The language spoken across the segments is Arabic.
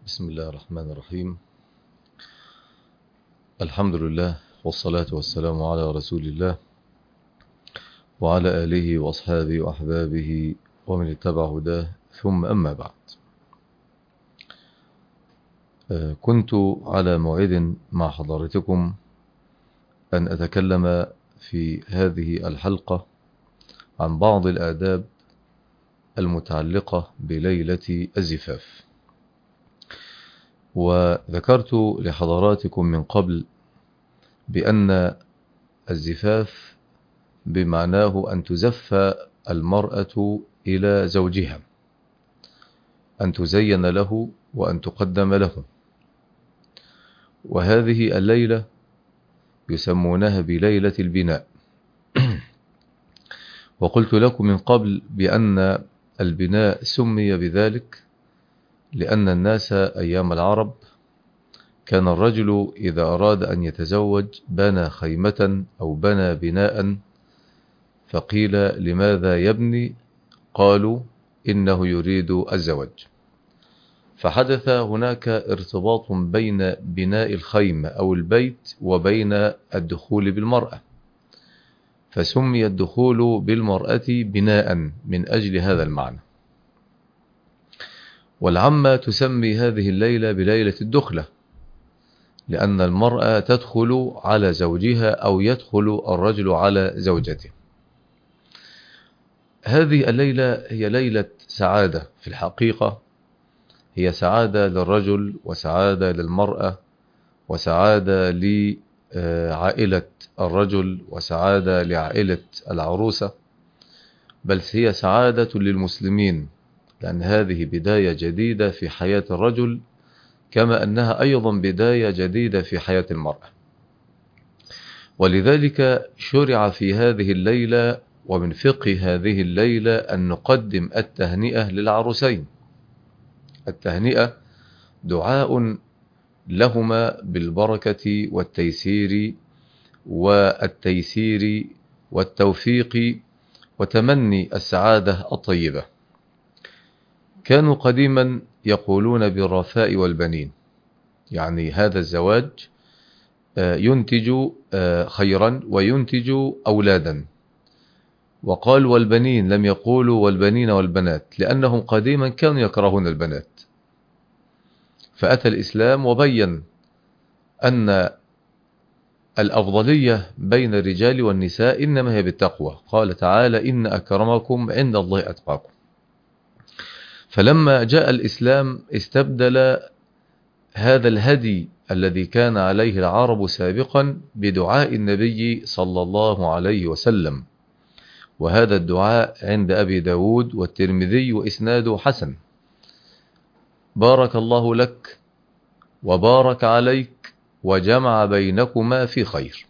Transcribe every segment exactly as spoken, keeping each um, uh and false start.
بسم الله الرحمن الرحيم. الحمد لله والصلاة والسلام على رسول الله وعلى آله وأصحابه وأحبابه ومن اتبع هداه، ثم أما بعد. كنت على موعد مع حضرتكم أن أتكلم في هذه الحلقة عن بعض الآداب المتعلقة بليلة الزفاف، وذكرت لحضراتكم من قبل بأن الزفاف بمعناه أن تزف المرأة إلى زوجها، أن تزين له وأن تقدم له، وهذه الليلة يسمونها بليلة البناء. وقلت لكم من قبل بأن البناء سمي بذلك لأن الناس أيام العرب كان الرجل إذا أراد أن يتزوج بنى خيمة أو بنى بناء، فقيل لماذا يبني؟ قالوا إنه يريد الزواج. فحدث هناك ارتباط بين بناء الخيمة أو البيت وبين الدخول بالمرأة، فسمي الدخول بالمرأة بناء من أجل هذا المعنى. والعامة تسمي هذه الليلة بليلة الدخلة، لأن المرأة تدخل على زوجها أو يدخل الرجل على زوجته. هذه الليلة هي ليلة سعادة في الحقيقة، هي سعادة للرجل وسعادة للمرأة وسعادة لعائلة الرجل وسعادة لعائلة العروسة، بل هي سعادة للمسلمين، لأن هذه بداية جديدة في حياة الرجل كما أنها أيضا بداية جديدة في حياة المرأة. ولذلك شرع في هذه الليلة ومن فقه هذه الليلة أن نقدم التهنئة للعروسين. التهنئة دعاء لهما بالبركة والتيسير والتيسير والتوفيق وتمني السعادة الطيبة. كانوا قديما يقولون بالرفاء والبنين، يعني هذا الزواج ينتج خيرا وينتج أولادا، وقال والبنين، لم يقولوا والبنين والبنات، لأنهم قديما كانوا يكرهون البنات. فأتى الإسلام وبين أن الأفضلية بين الرجال والنساء إنما هي بالتقوى. قال تعالى إن أكرمكم عند الله أتقاكم. فلما جاء الإسلام استبدل هذا الهدي الذي كان عليه العرب سابقا بدعاء النبي صلى الله عليه وسلم، وهذا الدعاء عند أبي داود والترمذي وإسناده حسن: بارك الله لك وبارك عليك وجمع بينكما في خير.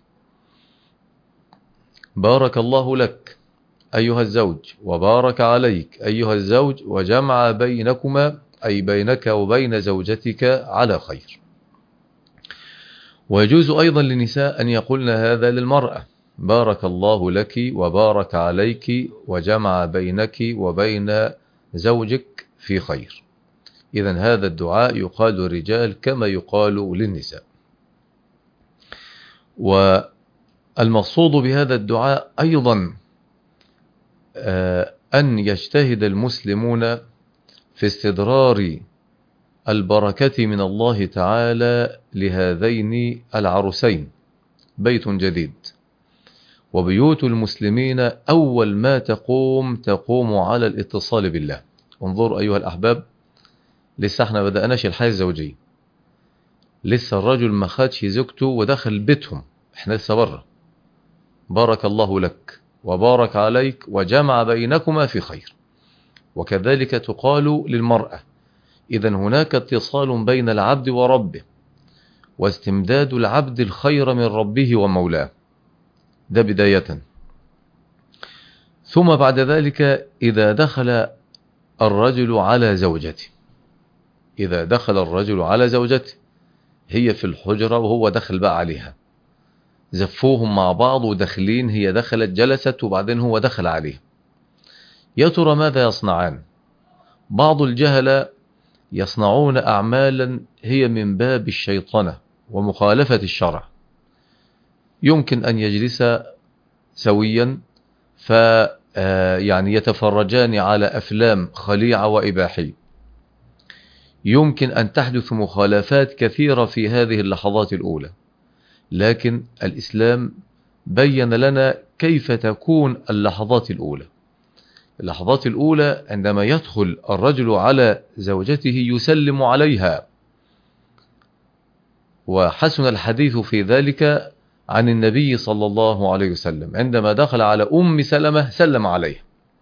بارك الله لك أيها الزوج وبارك عليك أيها الزوج وجمع بينكما، أي بينك وبين زوجتك، على خير. ويجوز أيضا للنساء أن يقولن هذا للمرأة: بارك الله لك وبارك عليك وجمع بينك وبين زوجك في خير. إذن هذا الدعاء يقال للرجال كما يقال للنساء. والمقصود بهذا الدعاء أيضا أن يجتهد المسلمون في استدرار البركة من الله تعالى لهذين العروسين. بيت جديد، وبيوت المسلمين أول ما تقوم تقوم على الاتصال بالله. انظروا أيها الأحباب، لسه احنا بدأناش الحياة الزوجية، لسه الرجل ما خدش زوجته ودخل بيتهم، احنا لسه بره. بارك الله لك وبارك عليك وجمع بينكما في خير. وكذلك تقال للمرأة. إذن هناك اتصال بين العبد وربه، واستمداد العبد الخير من ربه ومولاه، ده بداية. ثم بعد ذلك إذا دخل الرجل على زوجته، إذا دخل الرجل على زوجته، هي في الحجرة وهو دخل بقى عليها، زفوهم مع بعض ودخلين، هي دخلت جلست وبعدين هو دخل عليها، يا ترى ماذا يصنعان؟ بعض الجهلة يصنعون أعمالا هي من باب الشيطنة ومخالفة الشرع. يمكن أن يجلس سويا ف يعني يتفرجان على أفلام خليعة وإباحية. يمكن أن تحدث مخالفات كثيرة في هذه اللحظات الأولى، لكن الإسلام بين لنا كيف تكون اللحظات الأولى. اللحظات الأولى عندما يدخل الرجل على زوجته يسلم عليها، وحسن الحديث في ذلك عن النبي صلى الله عليه وسلم. عندما دخل على أم سلمة سلم عليها،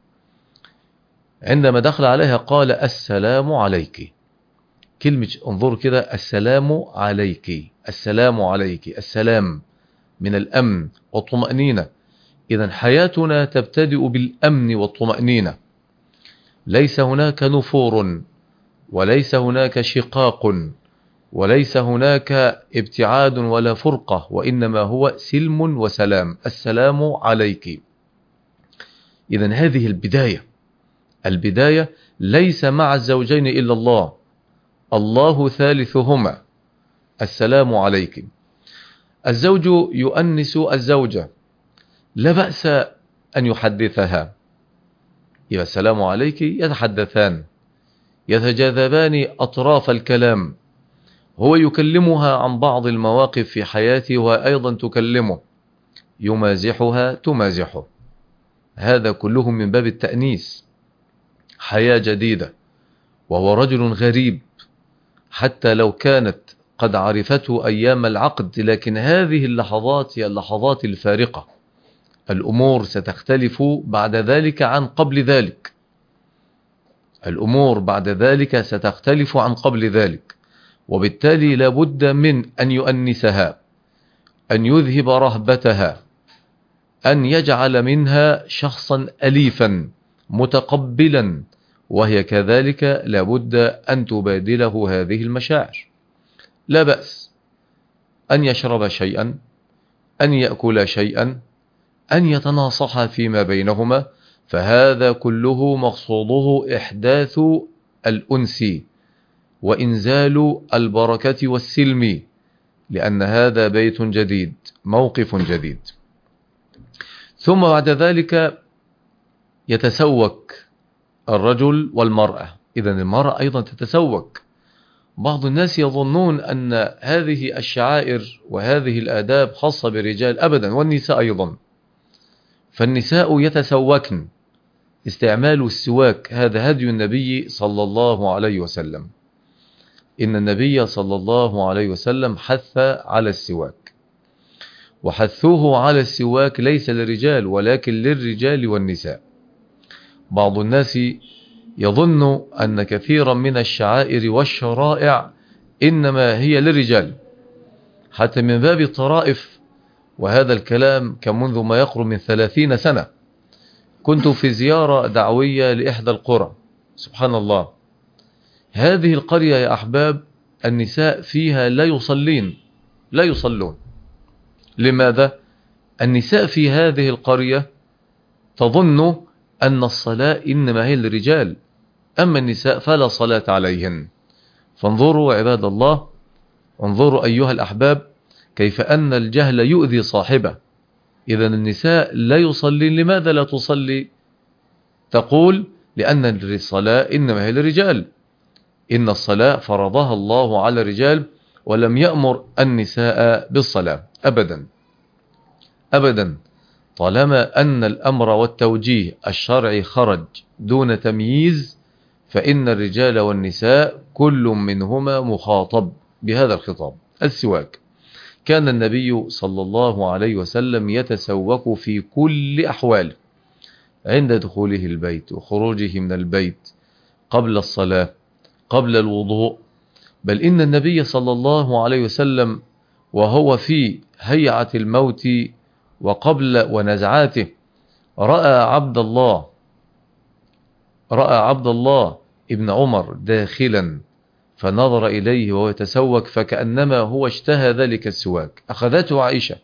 عندما دخل عليها قال السلام عليك. كلمة انظر كده، السلام عليك، السلام عليك، السلام من الأمن والطمأنينة. إذن حياتنا تبتدئ بالأمن والطمأنينة، ليس هناك نفور وليس هناك شقاق وليس هناك ابتعاد ولا فرقة، وإنما هو سلم وسلام، السلام عليك. إذن هذه البداية، البداية ليس مع الزوجين إلا الله، الله ثالثهما، السلام عليك. الزوج يؤنس الزوجة، لا بأس أن يحدثها، يا السلام عليك، يتحدثان يتجاذبان أطراف الكلام، هو يكلمها عن بعض المواقف في حياته وأيضا تكلمه، يمازحها تمازحه، هذا كله من باب التأنيس، حياة جديدة. وهو رجل غريب حتى لو كانت قد عرفته أيام العقد، لكن هذه اللحظات هي اللحظات الفارقة. الأمور ستختلف بعد ذلك عن قبل ذلك، الأمور بعد ذلك ستختلف عن قبل ذلك، وبالتالي لابد من أن يؤنسها، أن يذهب رهبتها، أن يجعل منها شخصا أليفا متقبلا، وهي كذلك لابد أن تبادله هذه المشاعر. لا بأس أن يشرب شيئا، أن يأكل شيئا، أن يتناصح فيما بينهما، فهذا كله مقصوده إحداث الأنس وإنزال البركة والسلم، لأن هذا بيت جديد، موقف جديد. ثم بعد ذلك يتسوك الرجل والمرأة. إذن المرأة أيضا تتسوك. بعض الناس يظنون أن هذه الشعائر وهذه الآداب خاصة بالرجال، أبدا، والنساء أيضا. فالنساء يتسوكن، استعمال السواك هذا هدي النبي صلى الله عليه وسلم. إن النبي صلى الله عليه وسلم حث على السواك، وحثوه على السواك ليس للرجال ولكن للرجال والنساء. بعض الناس يظن أن كثيرا من الشعائر والشرائع إنما هي للرجال، حتى من باب الطرائف، وهذا الكلام كان منذ ما يقرب من ثلاثين سنة. كنت في زيارة دعوية لإحدى القرى، سبحان الله، هذه القرية يا أحباب النساء فيها لا يصلين، لا يصلون. لماذا؟ النساء في هذه القرية تظن أن الصلاة إنما هي للرجال، أما النساء فلا صلاة عليهن. فانظروا عباد الله، انظروا أيها الأحباب، كيف أن الجهل يؤذي صاحبه. إذن النساء لا يصلين، لماذا لا تصلي؟ تقول لأن الصلاة إنما هي للرجال، إن الصلاة فرضها الله على الرجال ولم يأمر النساء بالصلاة. أبدا أبدا، طالما أن الأمر والتوجيه الشرعي خرج دون تمييز، فإن الرجال والنساء كل منهما مخاطب بهذا الخطاب. السواك، كان النبي صلى الله عليه وسلم يتسوك في كل أحواله، عند دخوله البيت وخروجه من البيت، قبل الصلاة، قبل الوضوء. بل إن النبي صلى الله عليه وسلم وهو في هيعة الموت وقبل ونزعاته رأى عبد الله رأى عبد الله ابن عمر داخلا، فنظر إليه وهو يتسوك فكأنما هو اشتهى ذلك السواك. أخذته عائشة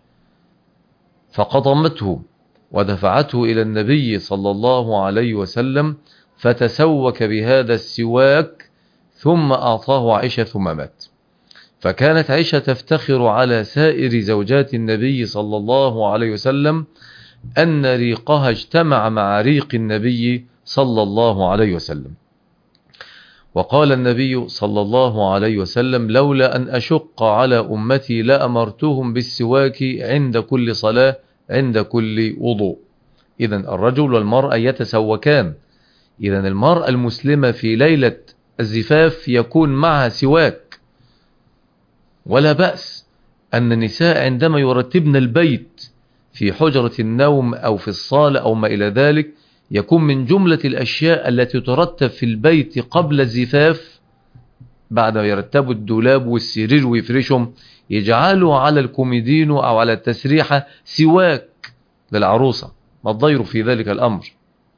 فقضمته ودفعته إلى النبي صلى الله عليه وسلم، فتسوك بهذا السواك، ثم أعطاه عائشة ثم مات. فكانت عائشة تفتخر على سائر زوجات النبي صلى الله عليه وسلم أن ريقها اجتمع مع ريق النبي صلى الله عليه وسلم. وقال النبي صلى الله عليه وسلم: لولا أن أشق على أمتي لأمرتهم بالسواك عند كل صلاة عند كل وضوء. إذن الرجل والمرأة يتسوكان. إذن المرأة المسلمة في ليلة الزفاف يكون معها سواك، ولا بأس أن النساء عندما يرتبن البيت في حجرة النوم أو في الصالة أو ما إلى ذلك يكون من جملة الأشياء التي ترتب في البيت قبل الزفاف، بعد ما يرتبوا الدولاب والسرير ويفرشهم، يجعلوا على الكوميدينو أو على التسريحة سواك للعروسة. ما الضير في ذلك الأمر؟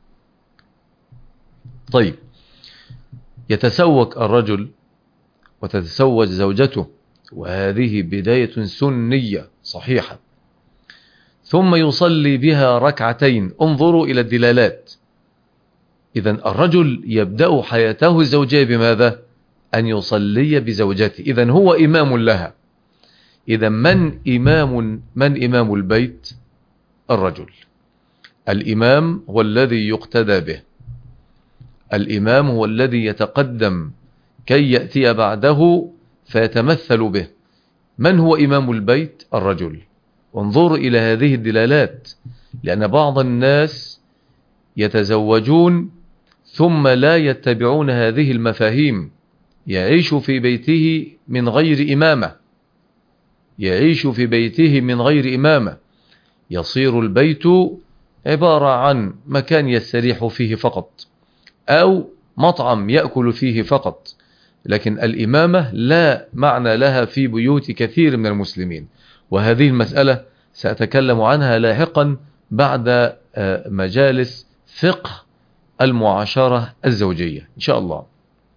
طيب، يتسوك الرجل وتتسوج زوجته، وهذه بداية سنية صحيحة. ثم يصلي بها ركعتين. انظروا إلى الدلالات. إذن الرجل يبدأ حياته الزوجية بماذا؟ أن يصلي بزوجته. إذن هو إمام لها. إذن من إمام من إمام البيت؟ الرجل. الإمام هو الذي يقتدى به. الإمام هو الذي يتقدم كي يأتي بعده فيتمثل به. من هو إمام البيت؟ الرجل. وانظروا إلى هذه الدلالات، لأن بعض الناس يتزوجون ثم لا يتبعون هذه المفاهيم. يعيش في بيته من غير إمامة، يعيش في بيته من غير إمامة، يصير البيت عبارة عن مكان يستريح فيه فقط، أو مطعم يأكل فيه فقط. لكن الإمامة لا معنى لها في بيوت كثير من المسلمين. وهذه المسألة سأتكلم عنها لاحقا بعد مجالس فقه المعاشرة الزوجية إن شاء الله.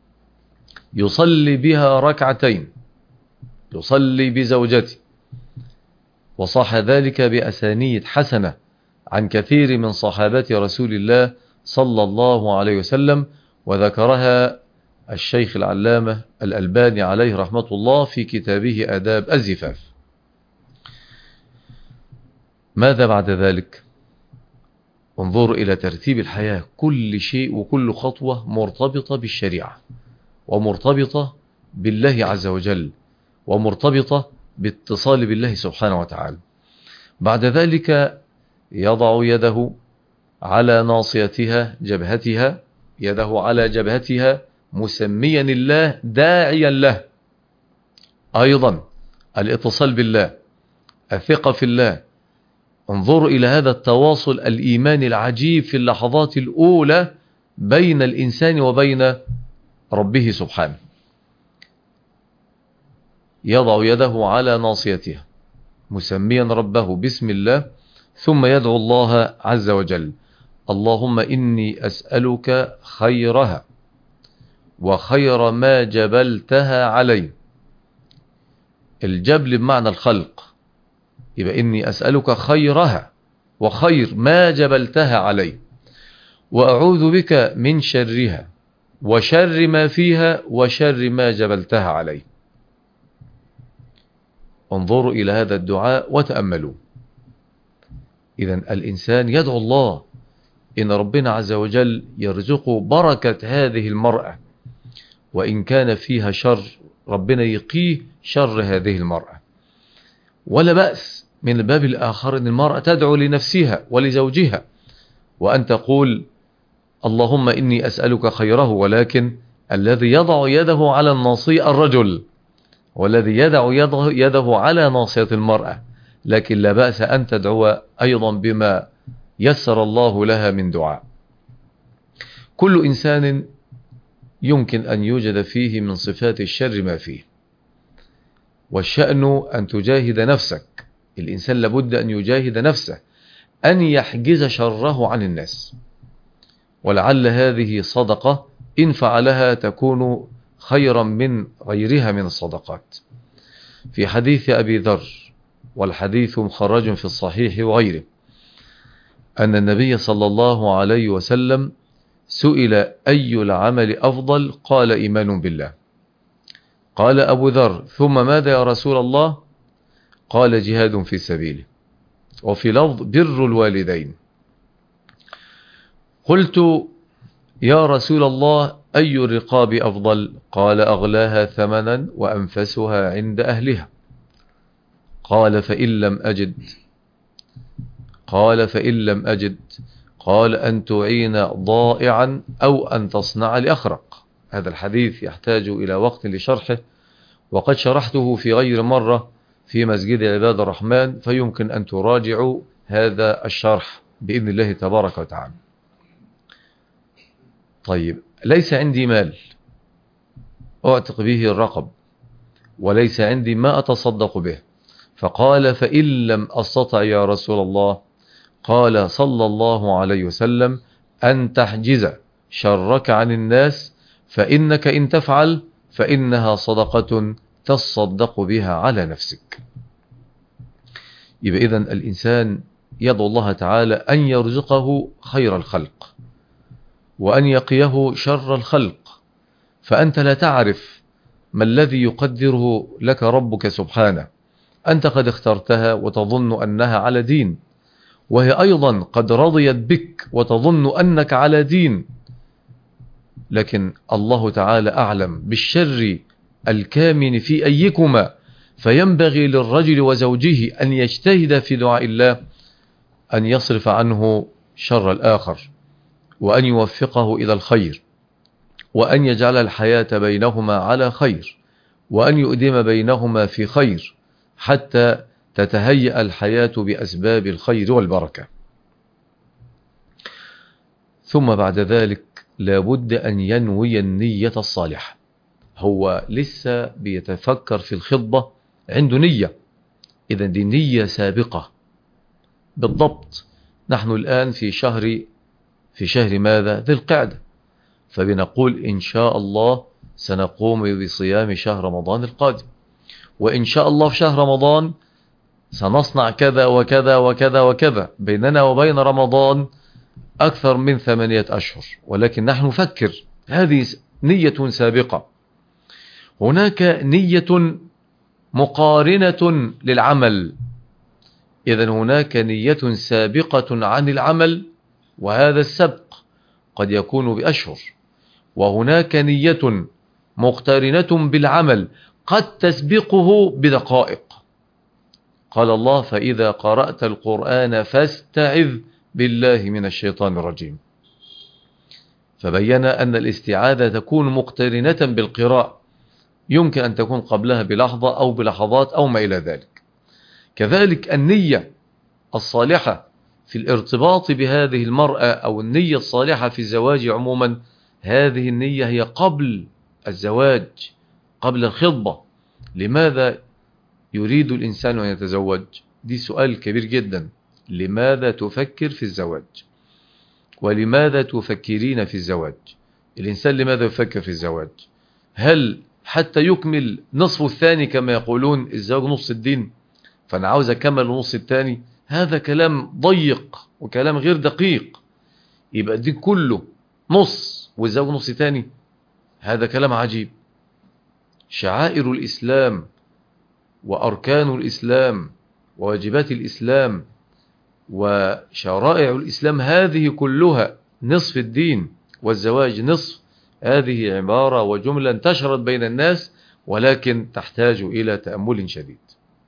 يصلي بها ركعتين، يصلي بزوجته، وصح ذلك بأسانيد حسنة عن كثير من صحابة رسول الله صلى الله عليه وسلم، وذكرها الشيخ العلامة الألباني عليه رحمة الله في كتابه آداب الزفاف. ماذا بعد ذلك؟ انظروا إلى ترتيب الحياة. كل شيء وكل خطوة مرتبطة بالشريعة، ومرتبطة بالله عز وجل، ومرتبطة باتصال بالله سبحانه وتعالى. بعد ذلك يضع يده على ناصيتها جبهتها، يده على جبهتها مسميا الله داعيا له. أيضا الاتصال بالله، الثقة في الله. انظروا إلى هذا التواصل الإيماني العجيب في اللحظات الأولى بين الإنسان وبين ربه سبحانه. يضع يده على ناصيتها مسميا ربه بسم الله، ثم يدعو الله عز وجل: اللهم إني أسألك خيرها وخير ما جبلتها عليه. الجبل بمعنى الخلق، يبقى إني أسألك خيرها وخير ما جبلتها عليه، وأعوذ بك من شرها وشر ما فيها وشر ما جبلتها عليه. انظروا إلى هذا الدعاء وتأملوا. إذن الإنسان يدعو الله إن ربنا عز وجل يرزق بركة هذه المرأة، وإن كان فيها شر ربنا يقيه شر هذه المرأة. ولا بأس من الباب الآخر أن المرأة تدعو لنفسها ولزوجها، وأن تقول اللهم إني أسألك خيره، ولكن الذي يضع يده على الناصية الرجل، والذي يدع يده, يده على ناصية المرأة. لكن لا بأس أن تدعو أيضا بما يسر الله لها من دعاء. كل إنسان يمكن أن يوجد فيه من صفات الشر ما فيه، والشأن أن تجاهد نفسك. الإنسان لابد أن يجاهد نفسه، أن يحجز شره عن الناس، ولعل هذه صدقة إن فعلها تكون خيرا من غيرها من الصدقات. في حديث أبي ذر، والحديث مخرج في الصحيح وغيره، أن النبي صلى الله عليه وسلم سئل أي العمل أفضل؟ قال إيمان بالله. قال أبو ذر: ثم ماذا يا رسول الله؟ قال: جهاد في سبيله. وفي لفظ: بر الوالدين. قلت: يا رسول الله، أي الرقاب أفضل؟ قال: أغلاها ثمنا وأنفسها عند أهلها. قال: فإن لم أجد قال فإن لم أجد قال: أن تعين ضائعا أو أن تصنع لأخرق. هذا الحديث يحتاج إلى وقت لشرحه، وقد شرحته في غير مرة في مسجد عباد الرحمن، فيمكن أن تراجعوا هذا الشرح بإذن الله تبارك وتعالى. طيب، ليس عندي مال أعتق به الرقب، وليس عندي ما أتصدق به. فقال: فإن لم أستطع يا رسول الله؟ قال صلى الله عليه وسلم: أن تحجز شرك عن الناس، فإنك إن تفعل فإنها صدقة تصدق بها على نفسك. يبقى إذن الإنسان يدعو الله تعالى أن يرزقه خير الخلق، وأن يقيه شر الخلق، فأنت لا تعرف ما الذي يقدره لك ربك سبحانه. أنت قد اخترتها وتظن أنها على دين، وهي أيضا قد رضيت بك وتظن أنك على دين، لكن الله تعالى أعلم بالشر الكامن في أيكما. فينبغي للرجل وزوجه أن يجتهد في دعاء الله أن يصرف عنه شر الآخر، وأن يوفقه إلى الخير، وأن يجعل الحياة بينهما على خير، وأن يؤدم بينهما في خير، حتى تتهيأ الحياة بأسباب الخير والبركة. ثم بعد ذلك لابد أن ينوي النية الصالحة. هو لسه بيتفكر في الخطبة، عنده نية، إذا دي نية سابقة بالضبط. نحن الآن في شهر في شهر ماذا؟ ذي القعدة، فبنقول إن شاء الله سنقوم بصيام شهر رمضان القادم، وإن شاء الله في شهر رمضان سنصنع كذا وكذا وكذا وكذا. بيننا وبين رمضان أكثر من ثمانية أشهر، ولكن نحن نفكر، هذه نية سابقة. هناك نية مقارنة للعمل، إذن هناك نية سابقة عن العمل، وهذا السبق قد يكون بأشهر. وهناك نية مقترنة بالعمل قد تسبقه بدقائق. قال الله: فإذا قرأت القرآن فاستعذ بالله من الشيطان الرجيم. فبين أن الاستعاذة تكون مقترنة بالقراءة، يمكن أن تكون قبلها بلحظة أو بلحظات أو ما إلى ذلك. كذلك النية الصالحة في الارتباط بهذه المرأة، أو النية الصالحة في الزواج عموما، هذه النية هي قبل الزواج، قبل الخطبة. لماذا يريد الإنسان أن يتزوج؟ دي سؤال كبير جدا. لماذا تفكر في الزواج؟ ولماذا تفكرين في الزواج؟ الإنسان لماذا يفكر في الزواج؟ هل حتى يكمل نصف الثاني كما يقولون الزواج نص الدين، فأنا عاوز أكمل النص الثاني؟ هذا كلام ضيق وكلام غير دقيق. يبقى دي كله نص والزواج نص ثاني، هذا كلام عجيب. شعائر الإسلام وأركان الإسلام وواجبات الإسلام وشرائع الإسلام هذه كلها نصف الدين، والزواج نصف. هذه عبارة وجملة انتشرت بين الناس، ولكن تحتاج إلى تأمل شديد.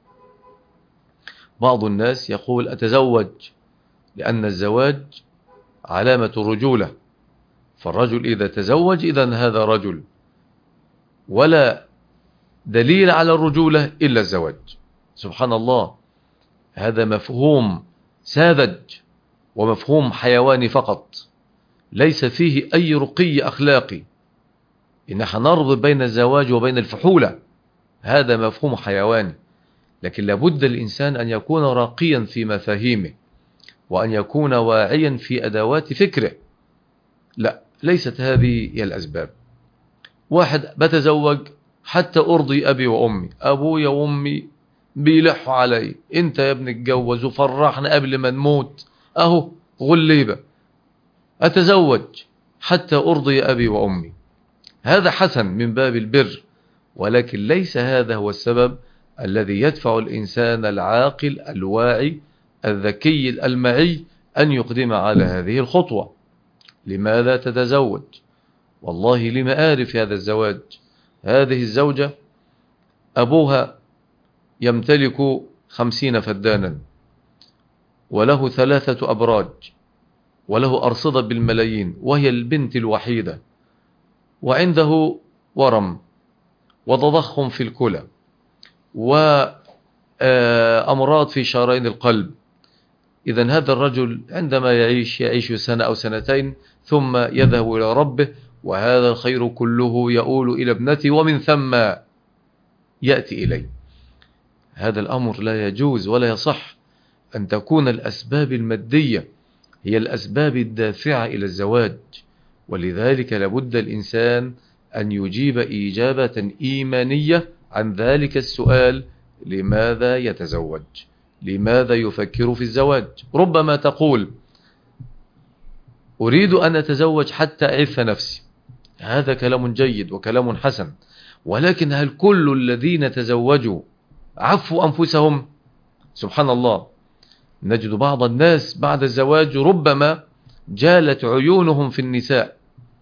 بعض الناس يقول: أتزوج لأن الزواج علامة الرجولة، فالرجل إذا تزوج إذن هذا رجل، ولا دليل على الرجولة إلا الزواج. سبحان الله، هذا مفهوم ساذج ومفهوم حيواني فقط، ليس فيه أي رقي أخلاقي. إن حنربط بين الزواج وبين الفحولة، هذا مفهوم حيواني. لكن لابد الإنسان أن يكون راقيا في مفاهيمه، وأن يكون واعيا في أدوات فكره. لا، ليست هذه هي الأسباب. واحد: بتزوج حتى أرضي أبي وأمي، أبويا وأمي بيلحوا علي، أنت يا ابن اتجوز وفرحنا قبل ما نموت، أهو غليبة. أتزوج حتى أرضي أبي وأمي، هذا حسن من باب البر ولكن ليس هذا هو السبب الذي يدفع الإنسان العاقل الواعي الذكي المعي أن يقدم على هذه الخطوة. لماذا تتزوج؟ والله لمآرف هذا الزواج. هذه الزوجة أبوها يمتلك خمسين فدانا، وله ثلاثة أبراج، وله أرصدة بالملايين، وهي البنت الوحيدة، وعنده ورم وتضخم في الكلى وأمراض في شرايين القلب. إذن هذا الرجل عندما يعيش يعيش سنة أو سنتين ثم يذهب إلى ربه، وهذا الخير كله يؤول إلى ابنته ومن ثم يأتي إليه. هذا الأمر لا يجوز ولا يصح أن تكون الأسباب المادية هي الأسباب الدافعة إلى الزواج. ولذلك لابد الإنسان أن يجيب إجابة إيمانية عن ذلك السؤال: لماذا يتزوج؟ لماذا يفكر في الزواج؟ ربما تقول: أريد أن أتزوج حتى أعف نفسي. هذا كلام جيد وكلام حسن، ولكن هل كل الذين تزوجوا عفوا أنفسهم؟ سبحان الله، نجد بعض الناس بعد الزواج ربما جالت عيونهم في النساء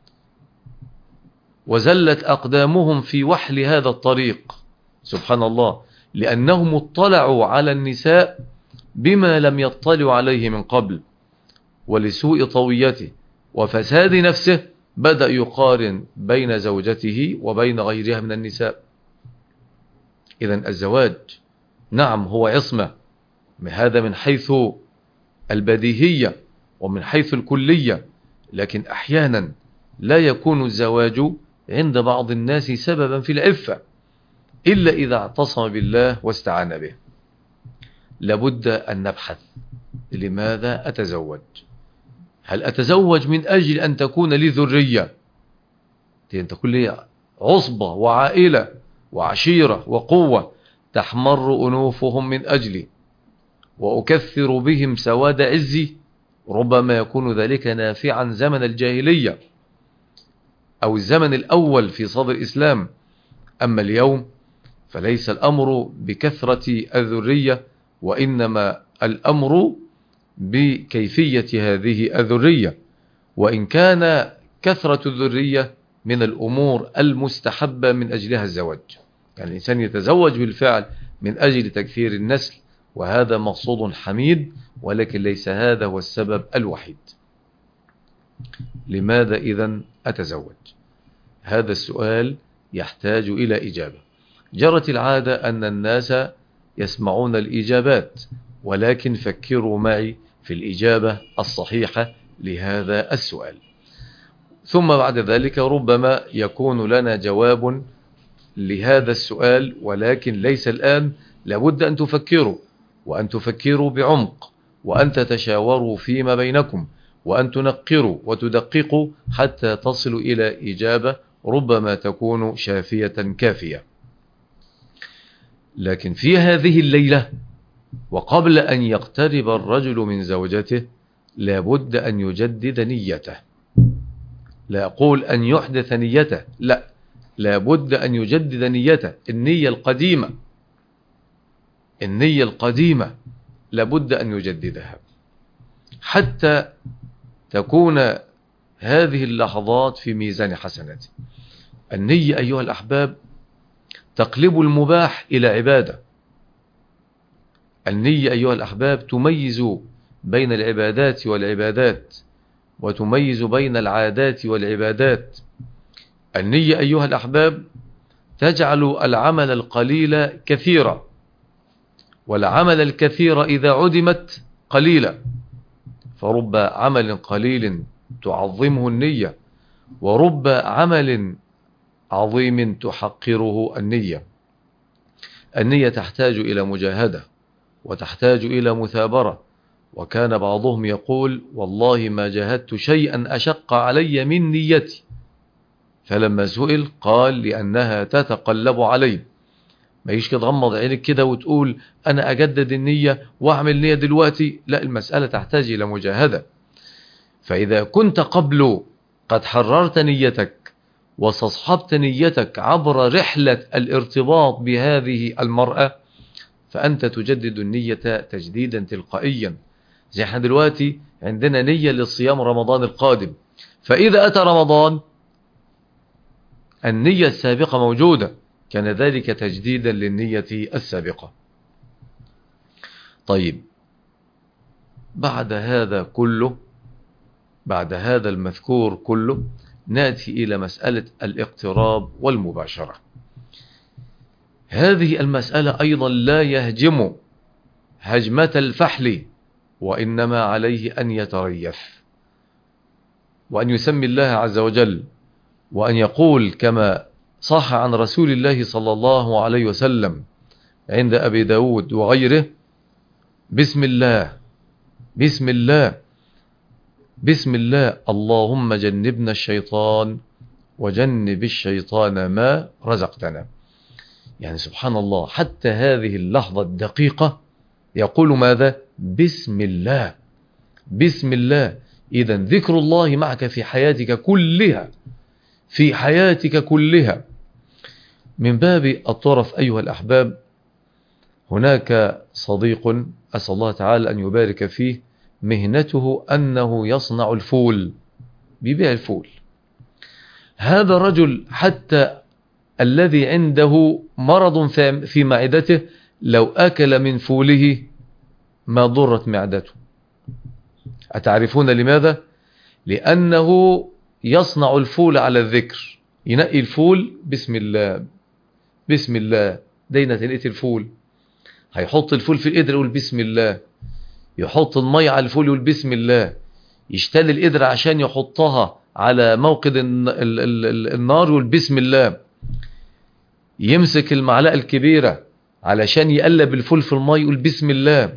وزلت أقدامهم في وحل هذا الطريق. سبحان الله، لأنهم اطلعوا على النساء بما لم يطلعوا عليه من قبل، ولسوء طويته وفساد نفسه بدأ يقارن بين زوجته وبين غيرها من النساء. إذن الزواج نعم هو عصمة، هذا من حيث البديهية ومن حيث الكلية، لكن أحيانا لا يكون الزواج عند بعض الناس سببا في العفة إلا إذا اعتصم بالله واستعان به. لابد أن نبحث: لماذا أتزوج؟ هل أتزوج من أجل أن تكون لي ذرية، أن تكون لي عصبة وعائلة وعشيرة وقوة تحمر أنوفهم من أجلي وأكثر بهم سواد عزي؟ ربما يكون ذلك نافعا زمن الجاهلية أو الزمن الأول في صدر الإسلام. أما اليوم فليس الأمر بكثرة الذرية، وإنما الأمر بكيفية هذه الذرية. وإن كان كثرة الذرية من الأمور المستحبة من أجلها الزواج، يعني الإنسان يتزوج بالفعل من أجل تكثير النسل، وهذا مقصود حميد، ولكن ليس هذا هو السبب الوحيد. لماذا إذن أتزوج؟ هذا السؤال يحتاج إلى إجابة. جرت العادة أن الناس يسمعون الإجابات، ولكن فكروا معي في الإجابة الصحيحة لهذا السؤال، ثم بعد ذلك ربما يكون لنا جواب لهذا السؤال، ولكن ليس الآن. لابد أن تفكروا، وأن تفكروا بعمق، وأن تتشاوروا فيما بينكم، وأن تنقروا وتدققوا حتى تصلوا إلى إجابة ربما تكون شافية كافية. لكن في هذه الليلة وقبل أن يقترب الرجل من زوجته لابد أن يجدد نيته. لا أقول أن يحدث نيته، لا، لابد أن يجدد نيته. النية القديمة النية القديمة لابد أن يجددها حتى تكون هذه اللحظات في ميزان حسناته. النية أيها الأحباب تقلب المباح إلى عبادة. النية أيها الأحباب تميز بين العبادات والعبادات، وتميز بين العادات والعبادات. النية أيها الأحباب تجعل العمل القليل كثيرا، والعمل الكثير إذا عدمت قليلا. فرب عمل قليل تعظمه النية، ورب عمل عظيم تحقره النية. النية تحتاج إلى مجاهدة، وتحتاج إلى مثابرة. وكان بعضهم يقول: والله ما جاهدت شيئا أشق علي من نيتي. فلما سئل قال: لأنها تتقلب علي. ما يجيش كده تغمض عينك كده وتقول أنا أجدد النية وأعمل نية دلوقتي. لا، المسألة تحتاج إلى مجاهدة. فإذا كنت قبل قد حررت نيتك واستصحبت نيتك عبر رحلة الارتباط بهذه المرأة، فأنت تجدد النية تجديدا تلقائيا. زي احنا دلوقتي عندنا نية للصيام رمضان القادم، فإذا أتى رمضان النية السابقة موجودة، كان ذلك تجديدا للنية السابقة. طيب، بعد هذا كله، بعد هذا المذكور كله، نأتي إلى مسألة الاقتراب والمباشرة. هذه المسألة أيضا لا يهجم هجمة الفحل، وإنما عليه أن يتريث وأن يسمي الله عز وجل، وأن يقول كما صح عن رسول الله صلى الله عليه وسلم عند أبي داود وغيره: بسم الله بسم الله بسم الله اللهم جنبنا الشيطان وجنب الشيطان ما رزقتنا. يعني سبحان الله، حتى هذه اللحظة الدقيقة يقول ماذا؟ بسم الله بسم الله. إذن ذكر الله معك في حياتك كلها، في حياتك كلها. من باب الطرف أيها الأحباب، هناك صديق أسأل الله تعالى أن يبارك فيه، مهنته أنه يصنع الفول، بيبيع الفول. هذا الرجل حتى الذي عنده مرض في معدته لو أكل من فوله ما ضرت معدته. أتعرفون لماذا؟ لأنه يصنع الفول على الذكر، ينقي الفول بسم الله بسم الله. دينة لقيت الفول، هيحط الفول في القدر يقول بسم الله، يحط المية على الفول يقول بسم الله، يشتري القدر عشان يحطها على موقد النار يقول بسم الله، يمسك المعلقة الكبيرة علشان يقلب الفول في الماء يقول بسم الله.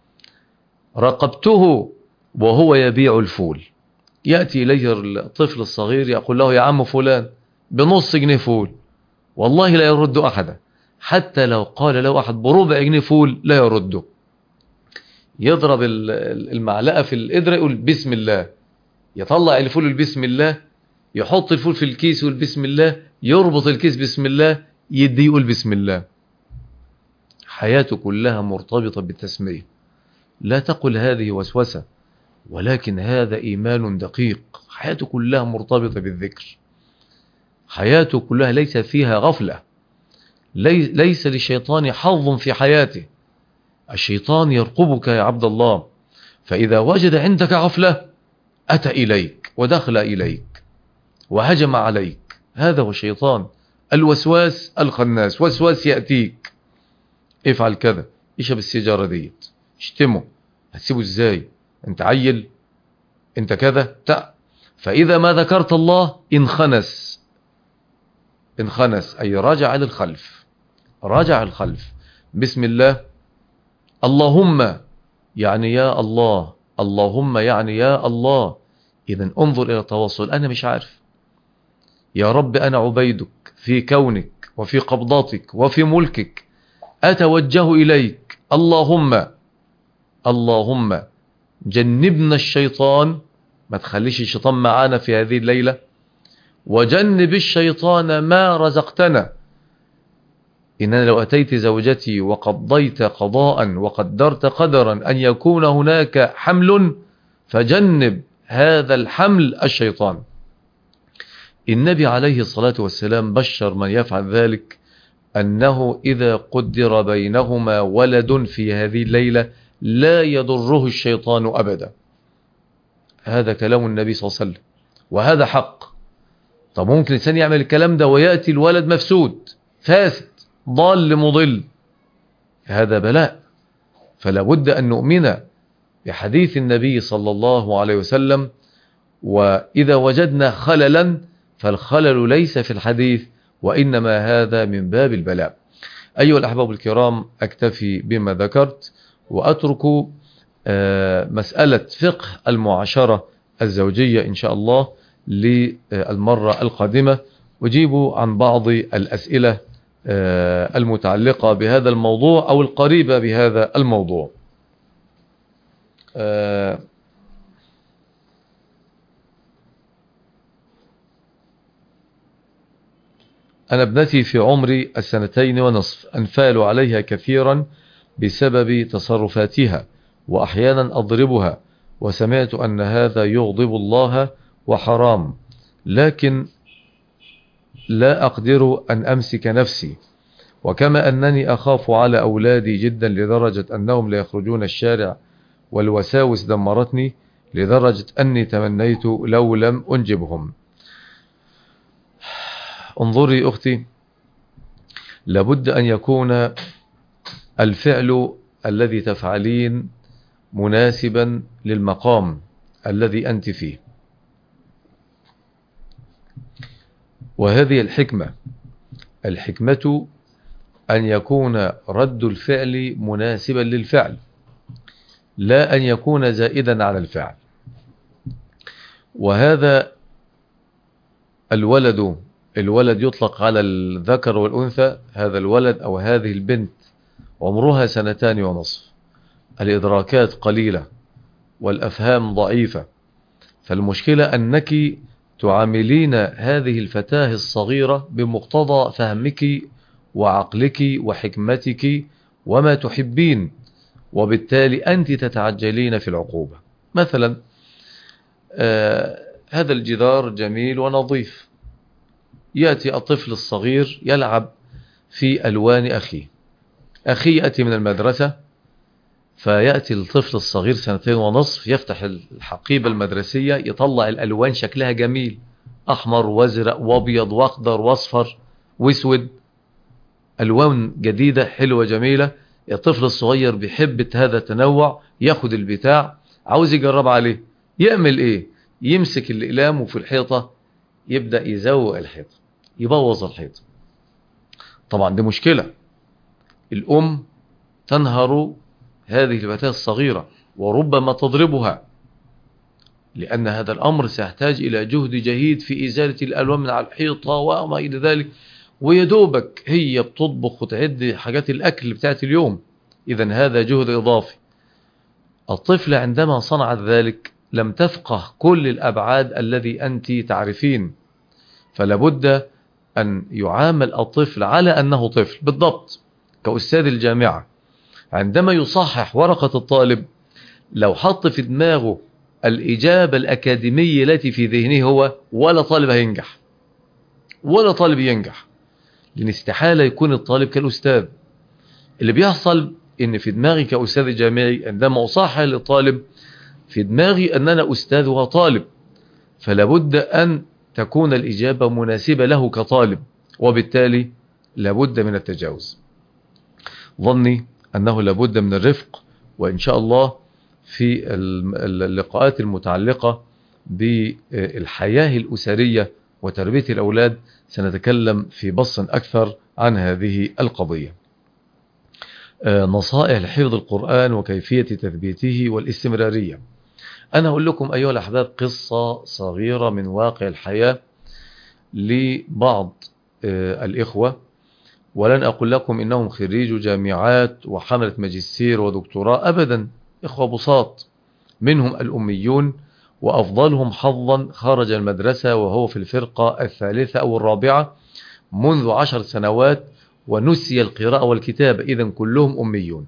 راقبته وهو يبيع الفول، يأتي إليه الطفل الصغير يقول له: يا عم فلان بنص جنيه فول، والله لا يرد أحدا، حتى لو قال له أحد بربع جنيه فول لا يرده. يضرب المعلقة في القدرة يقول بسم الله، يطلع الفول يقول بسم الله، يحط الفول في الكيس يقول بسم الله، يربط الكيس بسم الله، يدي يقول بسم الله. حياته كلها مرتبطة بالتسمية. لا تقل هذه وسوسة، ولكن هذا إيمان دقيق. حياته كلها مرتبطة بالذكر، حياته كلها ليس فيها غفلة، ليس للشيطان حظ في حياته. الشيطان يرقبك يا عبد الله، فإذا وجد عندك غفلة أتى إليك ودخل إليك وهجم عليك. هذا هو الشيطان، الوسواس الخناس. وسواس يأتيك: افعل كذا، اشرب السيجارة ديت، اشتمه، هتسيبه ازاي، انت عيل، انت كذا تأ. فإذا ما ذكرت الله انخنس، انخنس أي رجع للخلف، رجع الخلف. بسم الله، اللهم يعني يا الله، اللهم يعني يا الله. إذن انظر إلى التواصل. أنا مش عارف يا رب، أنا عبيدك في كونك وفي قبضاتك وفي ملكك، أتوجه إليك. اللهم اللهم جنبنا الشيطان، ما تخليش الشيطان معانا في هذه الليلة، وجنب الشيطان ما رزقتنا. إننا لو أتيت زوجتي وقضيت قضاء وقدرت قدرا أن يكون هناك حمل، فجنب هذا الحمل الشيطان. النبي عليه الصلاة والسلام بشر من يفعل ذلك أنه إذا قدر بينهما ولد في هذه الليلة لا يضره الشيطان أبدا. هذا كلام النبي صلى الله عليه وسلم، وهذا حق. طب ممكن الإنسان يعمل الكلام ده ويأتي الولد مفسود فاسد ضال مضل، هذا بلاء. فلا بد أن نؤمن بحديث النبي صلى الله عليه وسلم. وإذا وجدنا خللا فالخلل ليس في الحديث، وإنما هذا من باب البلاء. أيها الأحباب الكرام، أكتفي بما ذكرت وأترك مسألة فقه المعاشرة الزوجية إن شاء الله للمرة القادمة، أجيب عن بعض الأسئلة المتعلقة بهذا الموضوع أو القريبة بهذا الموضوع. أنا ابنتي في عمر السنتين ونصف أنفال عليها كثيرا بسبب تصرفاتها، وأحيانا أضربها، وسمعت أن هذا يغضب الله وحرام، لكن لا أقدر أن أمسك نفسي، وكما أنني أخاف على أولادي جدا لدرجة أنهم لا يخرجون الشارع، والوساوس دمرتني لدرجة أني تمنيت لو لم أنجبهم. انظري أختي، لابد أن يكون الفعل الذي تفعلين مناسبا للمقام الذي أنت فيه، وهذه الحكمة. الحكمة أن يكون رد الفعل مناسبا للفعل، لا أن يكون زائدا على الفعل. وهذا الولد الولد يطلق على الذكر والأنثى، هذا الولد أو هذه البنت عمرها سنتان ونصف، الإدراكات قليلة والأفهام ضعيفة، فالمشكلة أنك تعاملين هذه الفتاة الصغيرة بمقتضى فهمك وعقلك وحكمتك وما تحبين، وبالتالي أنت تتعجلين في العقوبة. مثلا آه هذا الجدار جميل ونظيف، يأتي الطفل الصغير يلعب في ألوان أخيه أخي يأتي من المدرسة، فيأتي الطفل الصغير سنتين ونصف يفتح الحقيبة المدرسية يطلع الألوان شكلها جميل، أحمر وازرق وابيض واخضر واصفر واسود، ألوان جديدة حلوة جميلة. الطفل الصغير بيحب هذا التنوع، ياخد البتاع عاوز يجرب عليه، يعمل ايه؟ يمسك الإقلام وفي الحيطة يبدأ يزوق الحيطة، يبوظ الحيطة. طبعا دي مشكلة، الأم تنهر هذه الفتاة الصغيرة وربما تضربها، لأن هذا الأمر سيحتاج إلى جهد جهيد في إزالة الألوان من على الحيطة وما إلى ذلك، ويدوبك هي بتطبخ وتعد حاجات الأكل بتاعت اليوم، إذن هذا جهد إضافي. الطفل عندما صنعت ذلك لم تفقه كل الأبعاد الذي أنت تعرفين، فلابد أن يعامل الطفل على أنه طفل بالضبط كأستاذ الجامعة. عندما يصحح ورقة الطالب، لو حط في دماغه الإجابة الأكاديمية التي في ذهنه هو، ولا طالب هينجح، ولا طالب ينجح، لأن استحالة يكون الطالب كالأستاذ. اللي بيحصل إن في دماغي كأستاذ جامعي عندما أصحح للطالب، في دماغي أن أنا أستاذ وطالب، فلابد أن تكون الإجابة مناسبة له كطالب، وبالتالي لابد من التجاوز. ظني أنه لابد من الرفق، وإن شاء الله في اللقاءات المتعلقة بالحياة الأسرية وتربية الأولاد سنتكلم في بسط أكثر عن هذه القضية. نصائح لحفظ القرآن وكيفية تثبيته والاستمرارية. أنا أقول لكم أيها الأحباب قصة صغيرة من واقع الحياة لبعض الإخوة، ولن أقول لكم إنهم خريج جامعات وحملة ماجستير ودكتوراه، أبدا، إخوة بساط، منهم الأميون، وأفضلهم حظا خرج المدرسة وهو في الفرقة الثالثة أو الرابعة منذ عشر سنوات ونسي القراءة والكتابة، إذن كلهم أميون.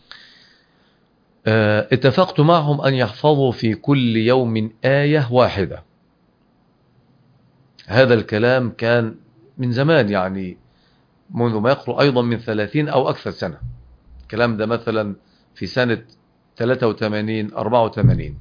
اتفقت معهم أن يحفظوا في كل يوم آية واحدة. هذا الكلام كان من زمان، يعني منذ ما يقرأ أيضا من ثلاثين أو أكثر سنة، الكلام ده مثلا في سنة ثلاثة وثمانين أربعة وثمانين.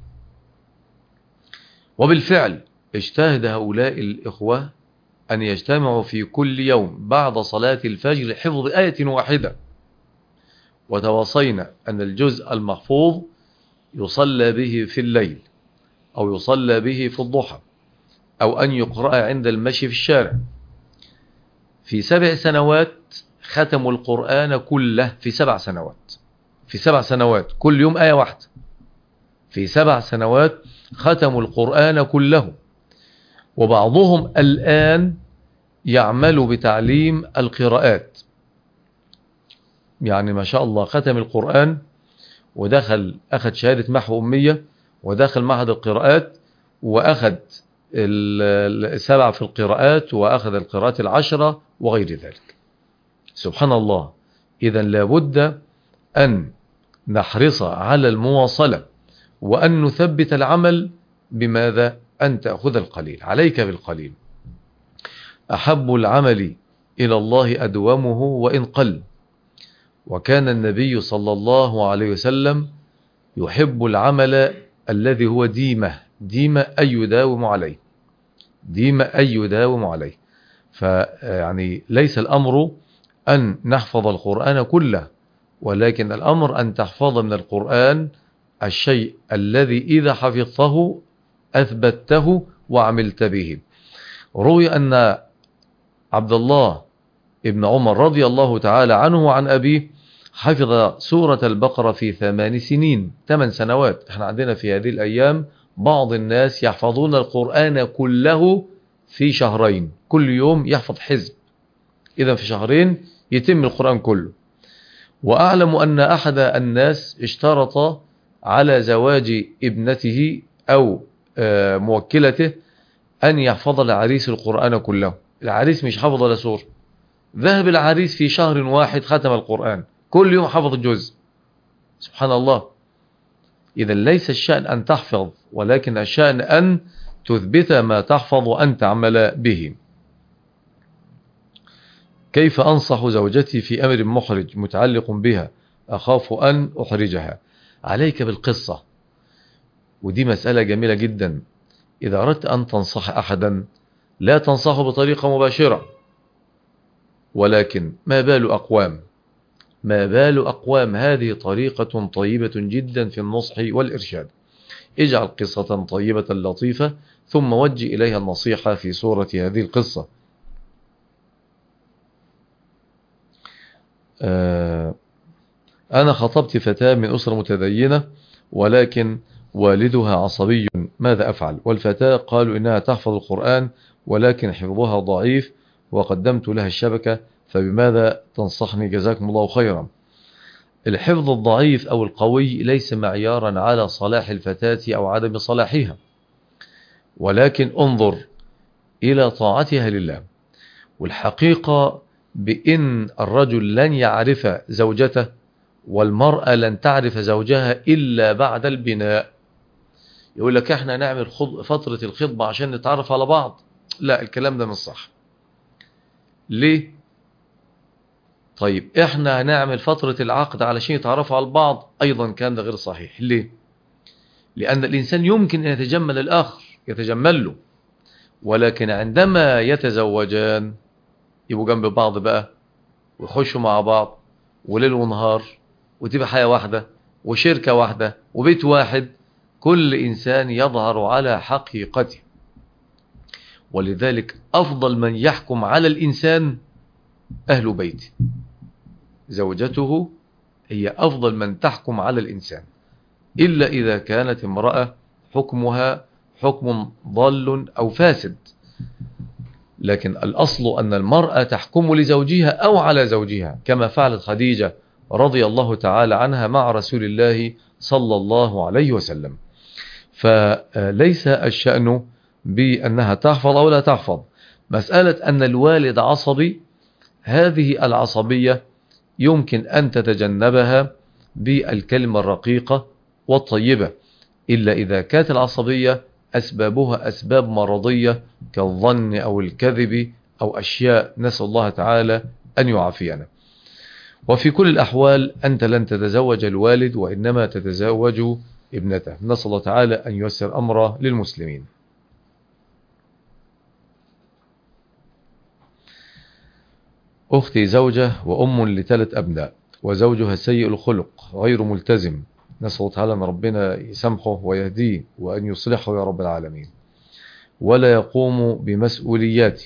وبالفعل اجتهد هؤلاء الإخوة أن يجتمعوا في كل يوم بعد صلاة الفجر لحفظ آية واحدة، وتواصينا أن الجزء المحفوظ يصلى به في الليل، أو يصلى به في الضحى، أو أن يقرأ عند المشي في الشارع. في سبع سنوات ختموا القرآن كله، في سبع سنوات في سبع سنوات كل يوم آية واحدة، في سبع سنوات ختموا القرآن كله. وبعضهم الآن يعمل بتعليم القراءات، يعني ما شاء الله ختم القرآن ودخل أخذ شهادة محو أمية، ودخل معهد القراءات، وأخذ السبع في القراءات وأخذ القراءات العشرة وغير ذلك. سبحان الله. إذن لابد أن نحرص على المواصلة وأن نثبت العمل بماذا؟ أن تأخذ القليل، عليك بالقليل. أحب العمل إلى الله أدومه وإن قل، وكان النبي صلى الله عليه وسلم يحب العمل الذي هو ديمة، ديمة أي يداوم عليه، ديمة أي يداوم عليه. فيعني ليس الأمر أن نحفظ القرآن كله، ولكن الأمر أن تحفظ من القرآن الشيء الذي إذا حفظته أثبته وعملت به. روي أن عبد الله ابن عمر رضي الله تعالى عنه وعن أبيه حفظ سورة البقرة في ثمان سنين، ثمان سنوات. احنا عندنا في هذه الأيام بعض الناس يحفظون القرآن كله في شهرين، كل يوم يحفظ حزب، إذا في شهرين يتم القرآن كله. وأعلم أن أحد الناس اشترط على زواج ابنته أو موكلته أن يحفظ العريس القرآن كله. العريس مش حفظ ولا سورة، ذهب العريس في شهر واحد ختم القرآن، كل يوم حفظ الجزء. سبحان الله. إذا ليس الشأن أن تحفظ، ولكن الشأن أن تثبت ما تحفظ وأن تعمل به. كيف أنصح زوجتي في أمر محرج متعلق بها أخاف أن أحرجها؟ عليك بالقصة، ودي مسألة جميلة جدا. إذا أردت أن تنصح أحدا لا تنصحه بطريقة مباشرة، ولكن ما بال أقوام ما بال أقوام هذه طريقة طيبة جدا في النصح والإرشاد. اجعل قصة طيبة لطيفة ثم وجه إليها النصيحة في صورة هذه القصة. أنا خطبت فتاة من أسرة متدينة ولكن والدها عصبي، ماذا أفعل؟ والفتاة قالوا إنها تحفظ القرآن ولكن حفظها ضعيف وقدمت لها الشبكة، فبماذا تنصحني؟ جزاكم الله خيرا. الحفظ الضعيف أو القوي ليس معيارا على صلاح الفتاة أو عدم صلاحها، ولكن انظر إلى طاعتها لله. والحقيقة بإن الرجل لن يعرف زوجته والمرأة لن تعرف زوجها إلا بعد البناء. يقول لك احنا نعمل فترة الخطبة عشان نتعرف على بعض، لا، الكلام ده مش صح. ليه؟ طيب احنا هنعمل فترة العقد علشان يتعرفوا على بعض، ايضا كان ده غير صحيح. ليه؟ لأن الإنسان يمكن أن يتجمل الآخر، يتجمل له، ولكن عندما يتزوجان يبقوا جنب بعض بقى ويخشوا مع بعض وليل ونهار، وتبقى حياة واحدة وشركة واحدة وبيت واحد، كل إنسان يظهر على حقيقته. ولذلك أفضل من يحكم على الإنسان أهل بيته، زوجته هي أفضل من تحكم على الإنسان، إلا إذا كانت امرأة حكمها حكم ضال أو فاسد. لكن الأصل أن المرأة تحكم لزوجها أو على زوجها، كما فعلت خديجة رضي الله تعالى عنها مع رسول الله صلى الله عليه وسلم. فليس الشأن بأنها تحفظ أو لا تحفظ. مسألة أن الوالد عصبي، هذه العصبية يمكن أن تتجنبها بالكلمة الرقيقة والطيبة، إلا إذا كانت العصبية أسبابها أسباب مرضية كالظن أو الكذب أو أشياء نسأل الله تعالى أن يعافينا. وفي كل الأحوال أنت لن تتزوج الوالد، وإنما تتزوج ابنته. نسأل الله تعالى أن ييسر أمره للمسلمين. أختي زوجة وأم لثلاث أبناء، وزوجها سيء الخلق غير ملتزم، نسأل الله تعالى أن ربنا يسامحه ويهديه وأن يصلحه يا رب العالمين، ولا يقوم بمسؤولياته،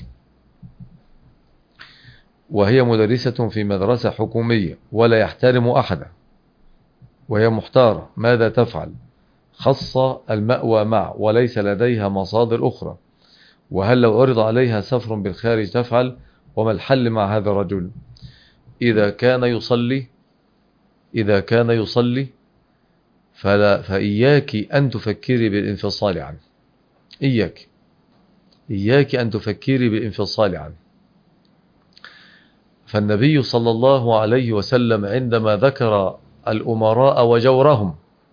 وهي مدرسة في مدرسة حكومية ولا يحترم أحدا، وهي محتارة ماذا تفعل؟ خاصة المأوى معه وليس لديها مصادر أخرى، وهل لو عرض عليها سفر بالخارج تفعل؟ وما الحل مع هذا الرجل؟ إذا كان يصلي إذا كان يصلي فلا فإياك أن تفكري بالانفصال عنه، إياك. إياك أن تفكري بالانفصال عنه. فالنبي صلى الله عليه وسلم عندما ذكر الأمراء وجورهم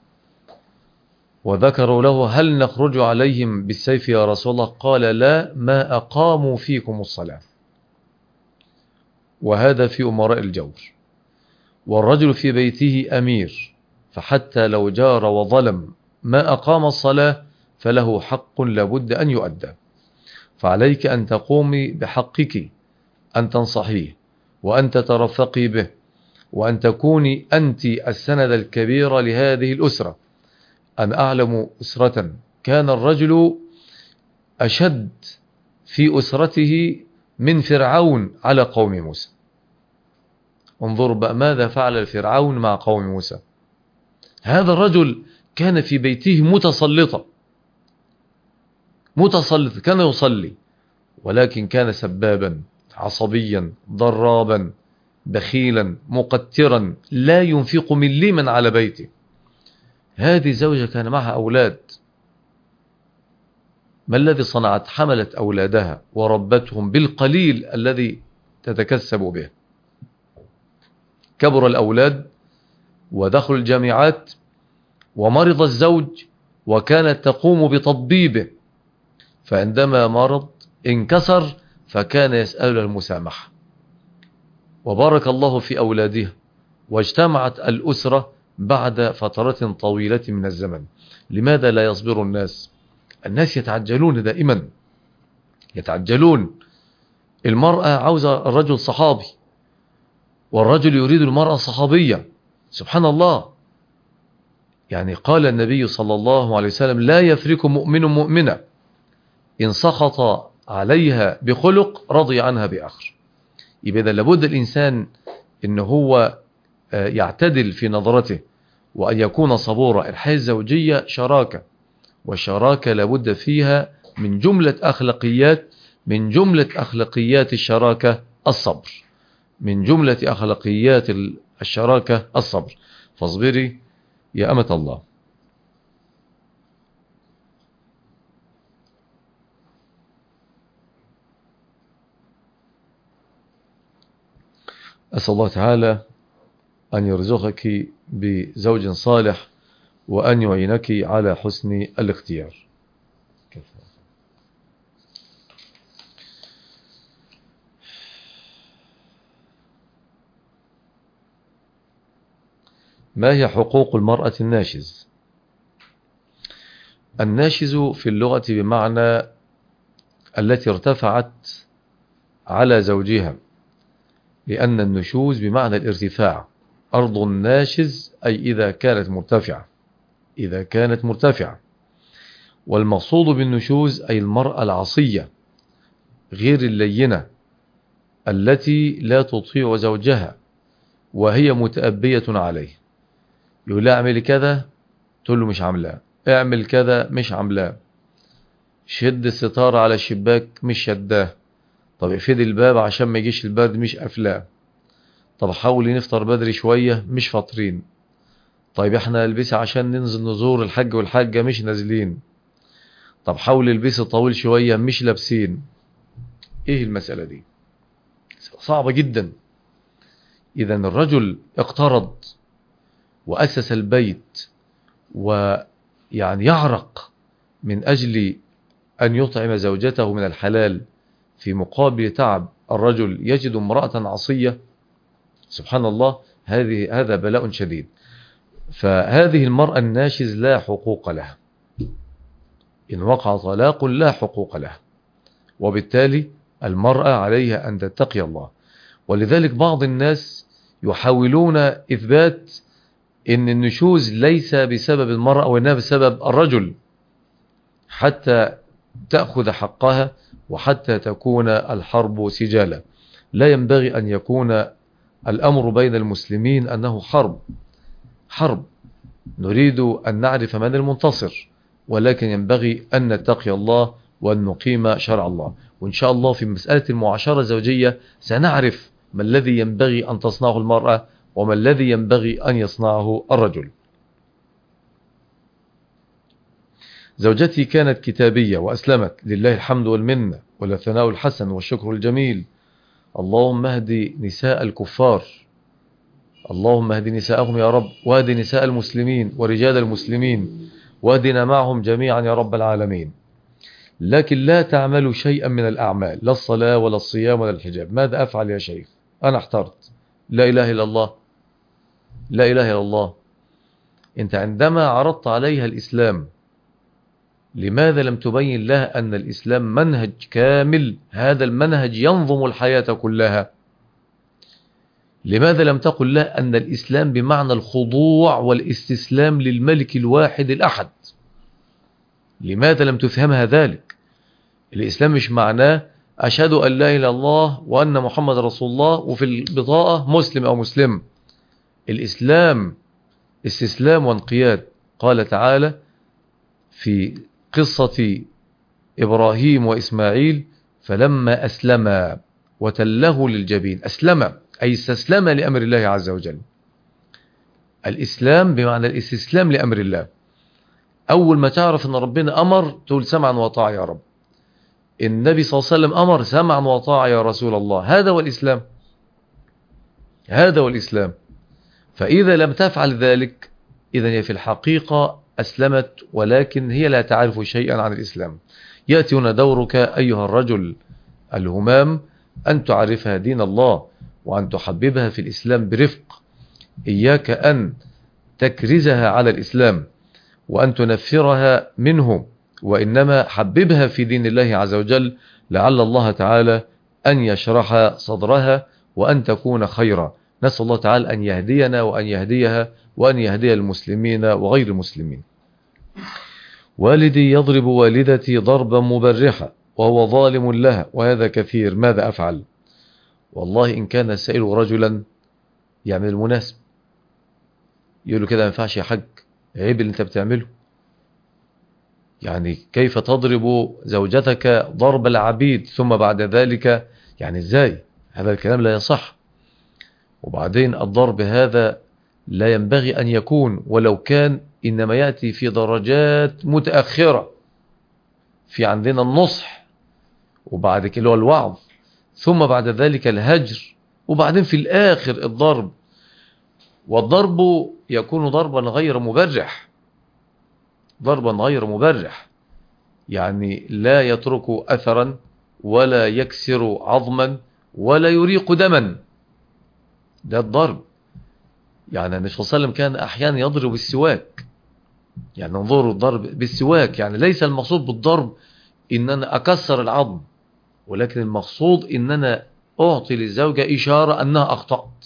وذكروا له هل نخرج عليهم بالسيف يا رسول الله؟ قال لا، ما أقاموا فيكم الصلاة. وهذا في أمراء الجور. والرجل في بيته أمير، فحتى لو جار وظلم ما أقام الصلاة فله حق لابد أن يؤدى. فعليك أن تقومي بحقك، أن تنصحيه وأن تترفقي به، وأن تكوني أنت السند الكبير لهذه الأسرة. أن أعلم أسرة كان الرجل أشد في أسرته من فرعون على قوم موسى. انظروا بقى ماذا فعل فرعون مع قوم موسى. هذا الرجل كان في بيته متسلطا متسلط كان يصلي، ولكن كان سبابا عصبيا ضرابا بخيلا مقترا لا ينفق مليما على بيته. هذه زوجة كان معها أولاد، ما الذي صنعت؟ حملت أولادها وربتهم بالقليل الذي تتكسب به. كبر الأولاد ودخلوا الجامعات ومرض الزوج، وكانت تقوم بتطبيبه، فعندما مرض انكسر فكان يسأل المسامحة. وبارك الله في أولادها، واجتمعت الأسرة بعد فترة طويلة من الزمن. لماذا لا يصبر الناس؟ الناس يتعجلون دائما، يتعجلون. المرأة عاوزة الرجل صحابي، والرجل يريد المرأة صحابية. سبحان الله. يعني قال النبي صلى الله عليه وسلم لا يفرق مؤمن مؤمنة إن سخط عليها بخلق رضي عنها بآخر. يبقى لابد الإنسان إن هو يعتدل في نظرته وأن يكون صبورا. الحياة الزوجية شراكة، والشراكة لابد فيها من جملة أخلاقيات من جملة أخلاقيات الشراكة الصبر من جملة أخلاقيات الشراكة الصبر. فاصبري يا أمة الله. أسأل الله تعالى أن يرزقك بزوج صالح وأن يعينك على حسن الاختيار. ما هي حقوق المرأة الناشز؟ الناشز في اللغة بمعنى التي ارتفعت على زوجها، لأن النشوز بمعنى الارتفاع. أرض الناشز أي إذا كانت مرتفعة إذا كانت مرتفعة والمقصود بالنشوز أي المرأة العصية غير اللينة التي لا تطيع زوجها وهي متأبية عليه. يقول لا اعمل كذا، تقول له مش عاملاه. اعمل كذا، مش عاملاه. شد الستارة على الشباك، مش شداه. طب اقفل الباب عشان ما يجيش البرد، مش قافلاه. طب حاولي نفطر بدري شوية، مش فاطرين. طيب احنا نلبسي عشان ننزل نزور الحج والحاجة، مش نازلين. طب حاولي البسي طويل شوية، مش لابسين. ايه المسألة دي؟ صعبة جدا. اذا الرجل اقترض وأسس البيت ويعني يعرق من أجل أن يطعم زوجته من الحلال، في مقابل تعب الرجل يجد امرأة عصية. سبحان الله. هذه هذا بلاء شديد. فهذه المرأة الناشز لا حقوق لها. إن وقع طلاق لا حقوق لها، وبالتالي المرأة عليها أن تتقي الله. ولذلك بعض الناس يحاولون إثبات إن النشوز ليس بسبب المرأة وإنها بسبب الرجل، حتى تأخذ حقها وحتى تكون الحرب سجالا. لا ينبغي أن يكون الأمر بين المسلمين أنه حرب حرب نريد أن نعرف من المنتصر، ولكن ينبغي أن نتقي الله وأن نقيم شرع الله. وإن شاء الله في مسألة المعاشرة الزوجية سنعرف ما الذي ينبغي أن تصنعه المرأة وما الذي ينبغي أن يصنعه الرجل. زوجتي كانت كتابية وأسلمت، لله الحمد والمنة والثناء الحسن والشكر الجميل. اللهم اهدي نساء الكفار، اللهم اهدي نساءهم يا رب، واهدي نساء المسلمين ورجال المسلمين، واهدنا معهم جميعا يا رب العالمين. لكن لا تعمل شيئا من الأعمال، لا الصلاة ولا الصيام ولا الحجاب. ماذا أفعل يا شيخ؟ أنا احترت. لا إله إلا الله، لا إله إلا الله. أنت عندما عرضت عليها الإسلام، لماذا لم تبين لها أن الإسلام منهج كامل، هذا المنهج ينظم الحياة كلها؟ لماذا لم تقل لها أن الإسلام بمعنى الخضوع والاستسلام للملك الواحد الأحد؟ لماذا لم تفهمها ذلك؟ الإسلام مش معناه أشهد أن لا إله إلا الله وأن محمد رسول الله وفي البطاقة مسلم أو مسلم. الإسلام استسلام وانقياد. قال تعالى في قصة إبراهيم وإسماعيل: فلما أسلما وتله للجبين. أسلم أي استسلم لأمر الله عز وجل. الإسلام بمعنى الاستسلام لأمر الله. أول ما تعرف أن ربنا أمر تقول سمعا وطاعة يا رب. النبي صلى الله عليه وسلم أمر سمعا وطاعة يا رسول الله. هذا هو الإسلام، هذا هو الإسلام. فإذا لم تفعل ذلك إذن هي في الحقيقة أسلمت، ولكن هي لا تعرف شيئا عن الإسلام. يأتي هنا دورك أيها الرجل الهمام أن تعرفها دين الله وأن تحببها في الإسلام برفق. إياك أن تكرزها على الإسلام وأن تنفرها منه، وإنما حببها في دين الله عز وجل، لعل الله تعالى أن يشرح صدرها وأن تكون خيرا. نسأل الله تعالى أن يهدينا وأن يهديها وأن يهدي المسلمين وغير المسلمين. والدي يضرب والدتي ضربا مبرحا وهو ظالم لها وهذا كثير، ماذا أفعل؟ والله إن كان السائل رجلا يعمل المناسب، يقول له كده ما ينفعش يا حاج، عيب اللي انت بتعمله. يعني كيف تضرب زوجتك ضرب العبيد ثم بعد ذلك، يعني ازاي؟ هذا الكلام لا يصح. وبعدين الضرب هذا لا ينبغي أن يكون، ولو كان إنما يأتي في درجات متأخرة. في عندنا النصح، وبعد كده الوعظ، ثم بعد ذلك الهجر، وبعدين في الآخر الضرب. والضرب يكون ضربا غير مبرح، ضربا غير مبرح، يعني لا يترك أثرا ولا يكسر عظما ولا يريق دما. ده الضرب. يعني النبي صلى الله عليه وسلم كان أحيانا يضرب بالسواك، يعني ننظر الضرب بالسواك، يعني ليس المقصود بالضرب إن أنا أكسر العظم، ولكن المقصود إن أنا أعطي للزوجة إشارة أنها أخطأت.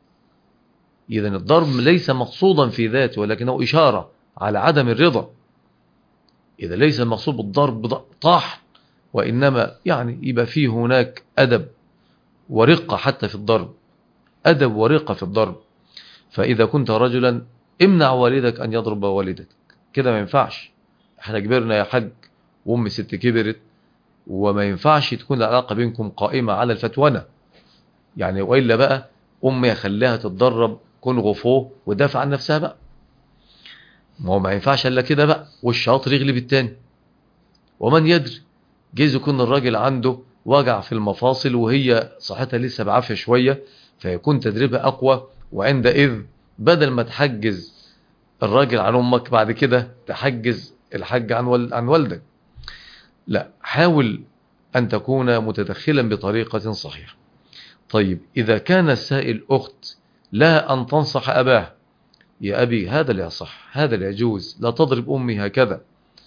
إذن الضرب ليس مقصودا في ذاته، ولكنه إشارة على عدم الرضا. إذا ليس المقصود بالضرب طاح، وإنما يعني يبقى فيه هناك أدب ورقة حتى في الضرب، أدب ورقة في الضرب. فإذا كنت رجلا امنع والدك أن يضرب والدك، كده ما ينفعش. احنا كبرنا يا حاج، وأم ست كبرت، وما ينفعش تكون العلاقة بينكم قائمة على الفتونة. يعني وإلا بقى أمي خليها تتدرب، كن غفوه ودافع عن نفسها بقى. ما هو ما ينفعش إلا كده بقى، والشاطر يغلب التاني. ومن يدري، جيز يكون الراجل عنده وجع في المفاصل وهي صحتها لسه بعافية شوية، فيكون تدريبها أقوى، وعندئذ بدل ما تحجز الراجل عن أمك بعد كده تحجز الحج عن, وال... عن والدك. لا، حاول أن تكون متدخلا بطريقة صحيحة. طيب إذا كان السائل أخت لها أن تنصح أباه: يا أبي هذا لا يصح، هذا لا يجوز، لا تضرب أمي هكذا،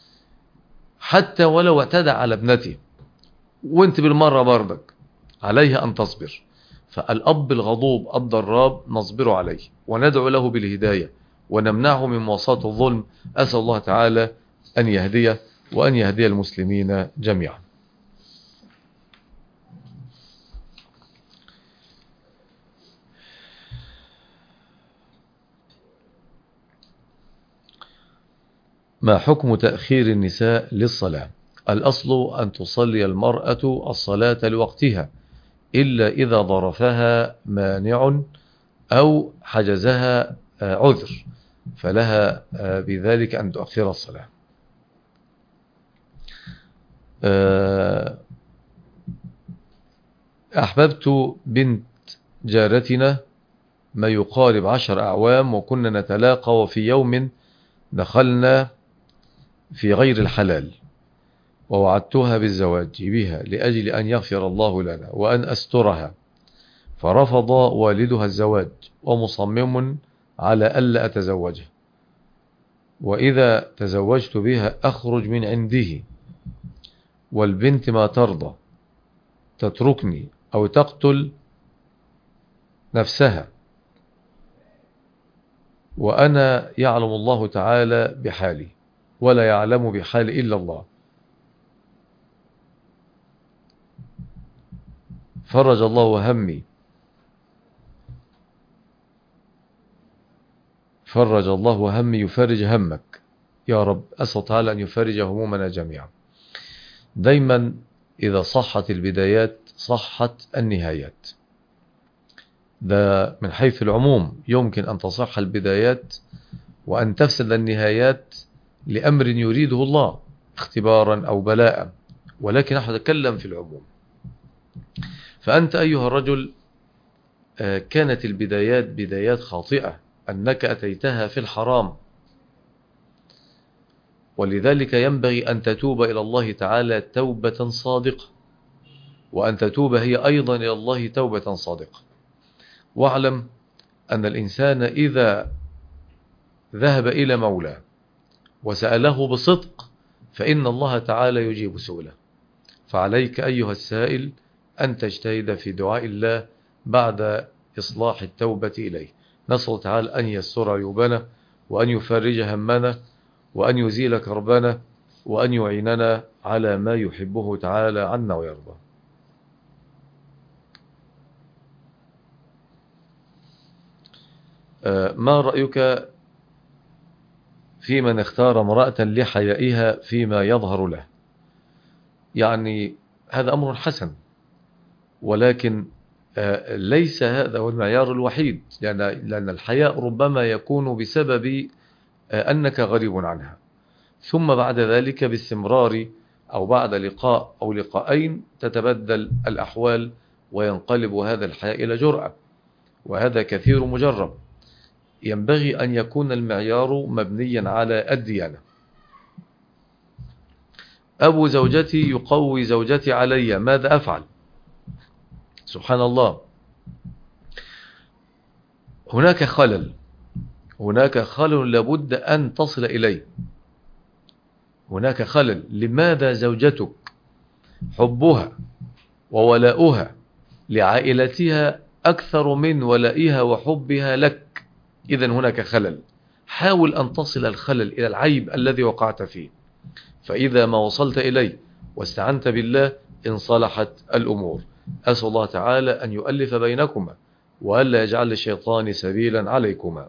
حتى ولو اعتدى على ابنته، وانت بالمرة برضك عليها أن تصبر. فالأب الغضوب الضراب نصبر عليه وندعو له بالهداية ونمنعه من مواصلة الظلم. أسأل الله تعالى أن يهديه وأن يهدي المسلمين جميعا. ما حكم تأخير النساء للصلاة؟ الأصل أن تصلي المرأة الصلاة لوقتها، إلا إذا ظرفها مانع أو حجزها عذر، فلها بذلك أن تؤخر الصلاة. أحببت بنت جارتنا ما يقارب عشر أعوام، وكنا نتلاقى، وفي يوم دخلنا في غير الحلال، ووعدتها بالزواج بها لأجل أن يغفر الله لنا وأن أسترها، فرفض والدها الزواج ومصمم على ألا أتزوجها، وإذا تزوجت بها أخرج من عنده، والبنت ما ترضى تتركني أو تقتل نفسها، وأنا يعلم الله تعالى بحالي ولا يعلم بحالي إلا الله. فرج الله همي فرج الله همي يفرج همك يا رب. أسأل تعالى أن يفرج همومنا جميعا. دايما إذا صحت البدايات صحت النهايات، ده من حيث العموم. يمكن أن تصح البدايات وأن تفسد النهايات لأمر يريده الله اختبارا أو بلاء، ولكن نحن نتكلم في العموم. فأنت أيها الرجل كانت البدايات بدايات خاطئة، أنك أتيتها في الحرام، ولذلك ينبغي أن تتوب إلى الله تعالى توبة صادقة، وأن تتوب هي أيضا إلى الله توبة صادقة. واعلم أن الإنسان إذا ذهب إلى مولاه وسأله بصدق فإن الله تعالى يجيب سؤله. فعليك أيها السائل أن تجتهد في دعاء الله بعد إصلاح التوبة إليه. نسأل تعالى أن يسر عيوبنا، وأن يفرج همنا، وأن يزيل كربنا، وأن يعيننا على ما يحبه تعالى عنا ويرضى. ما رأيك في من اختار امرأة لحيائها فيما يظهر له؟ يعني هذا أمر حسن، ولكن ليس هذا هو المعيار الوحيد، لأن لأن الحياء ربما يكون بسبب أنك غريب عنها، ثم بعد ذلك باستمرار أو بعد لقاء أو لقاءين تتبدل الأحوال وينقلب هذا الحياء إلى جرأة، وهذا كثير مجرب. ينبغي أن يكون المعيار مبنيا على الديانة. أبو زوجتي يقوي زوجتي علي، ماذا أفعل؟ سبحان الله، هناك خلل هناك خلل لابد أن تصل إليه. هناك خلل. لماذا زوجتك حبها وولاؤها لعائلتها أكثر من ولائها وحبها لك؟ إذن هناك خلل. حاول أن تصل الخلل إلى العيب الذي وقعت فيه، فإذا ما وصلت إليه واستعنت بالله انصلحت الأمور. أسأل الله تعالى أن يؤلف بينكما وألا يجعل الشيطان سبيلا عليكما.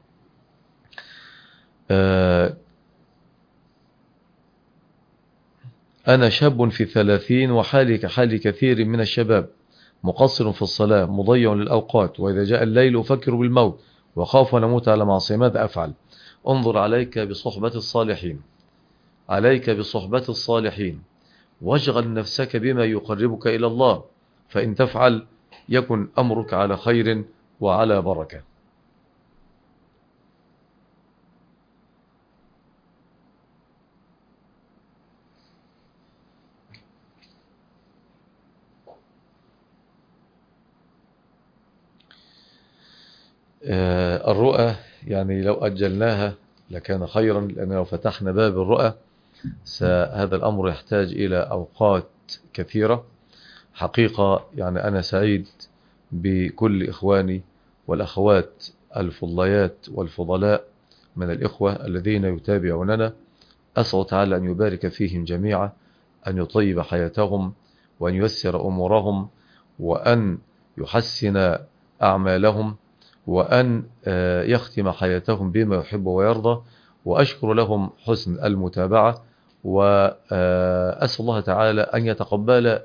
أنا شاب في الثلاثين وحالي كحال كثير من الشباب، مقصر في الصلاة، مضيع للأوقات، وإذا جاء الليل أفكر بالموت وخاف أن أموت على معصية، ماذا أفعل؟ انظر عليك بصحبة الصالحين عليك بصحبة الصالحين واشغل نفسك بما يقربك إلى الله، فإن تفعل يكن أمرك على خير وعلى بركة. الرؤى يعني لو أجلناها لكان خيرا، لأن لو فتحنا باب الرؤى هذا الأمر يحتاج إلى أوقات كثيرة. حقيقة يعني أنا سعيد بكل إخواني والأخوات الفضليات والفضلاء من الإخوة الذين يتابعوننا. أسأل تعالى أن يبارك فيهم جميعا، أن يطيب حياتهم وأن ييسر أمورهم وأن يحسن أعمالهم وأن يختم حياتهم بما يحب ويرضى. وأشكر لهم حسن المتابعة، وأسأل الله تعالى أن يتقبل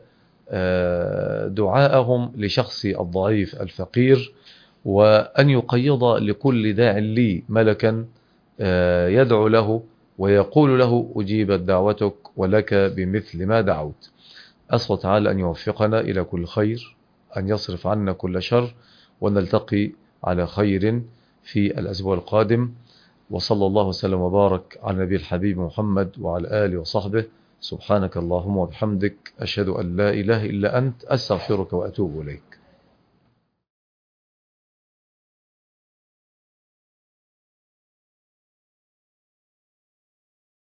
دعاءهم لشخصي الضعيف الفقير، وأن يقيض لكل داع لي ملكا يدعو له ويقول له أجيبت دعوتك ولك بمثل ما دعوت. أسأل تعالى أن يوفقنا إلى كل خير، أن يصرف عنا كل شر، ونلتقي على خير في الأسبوع القادم. وصلى الله وسلم وبارك على نبي الحبيب محمد وعلى آله وصحبه. سبحانك اللهم وبحمدك، أشهد أن لا إله إلا أنت، أستغفرك وأتوب إليك.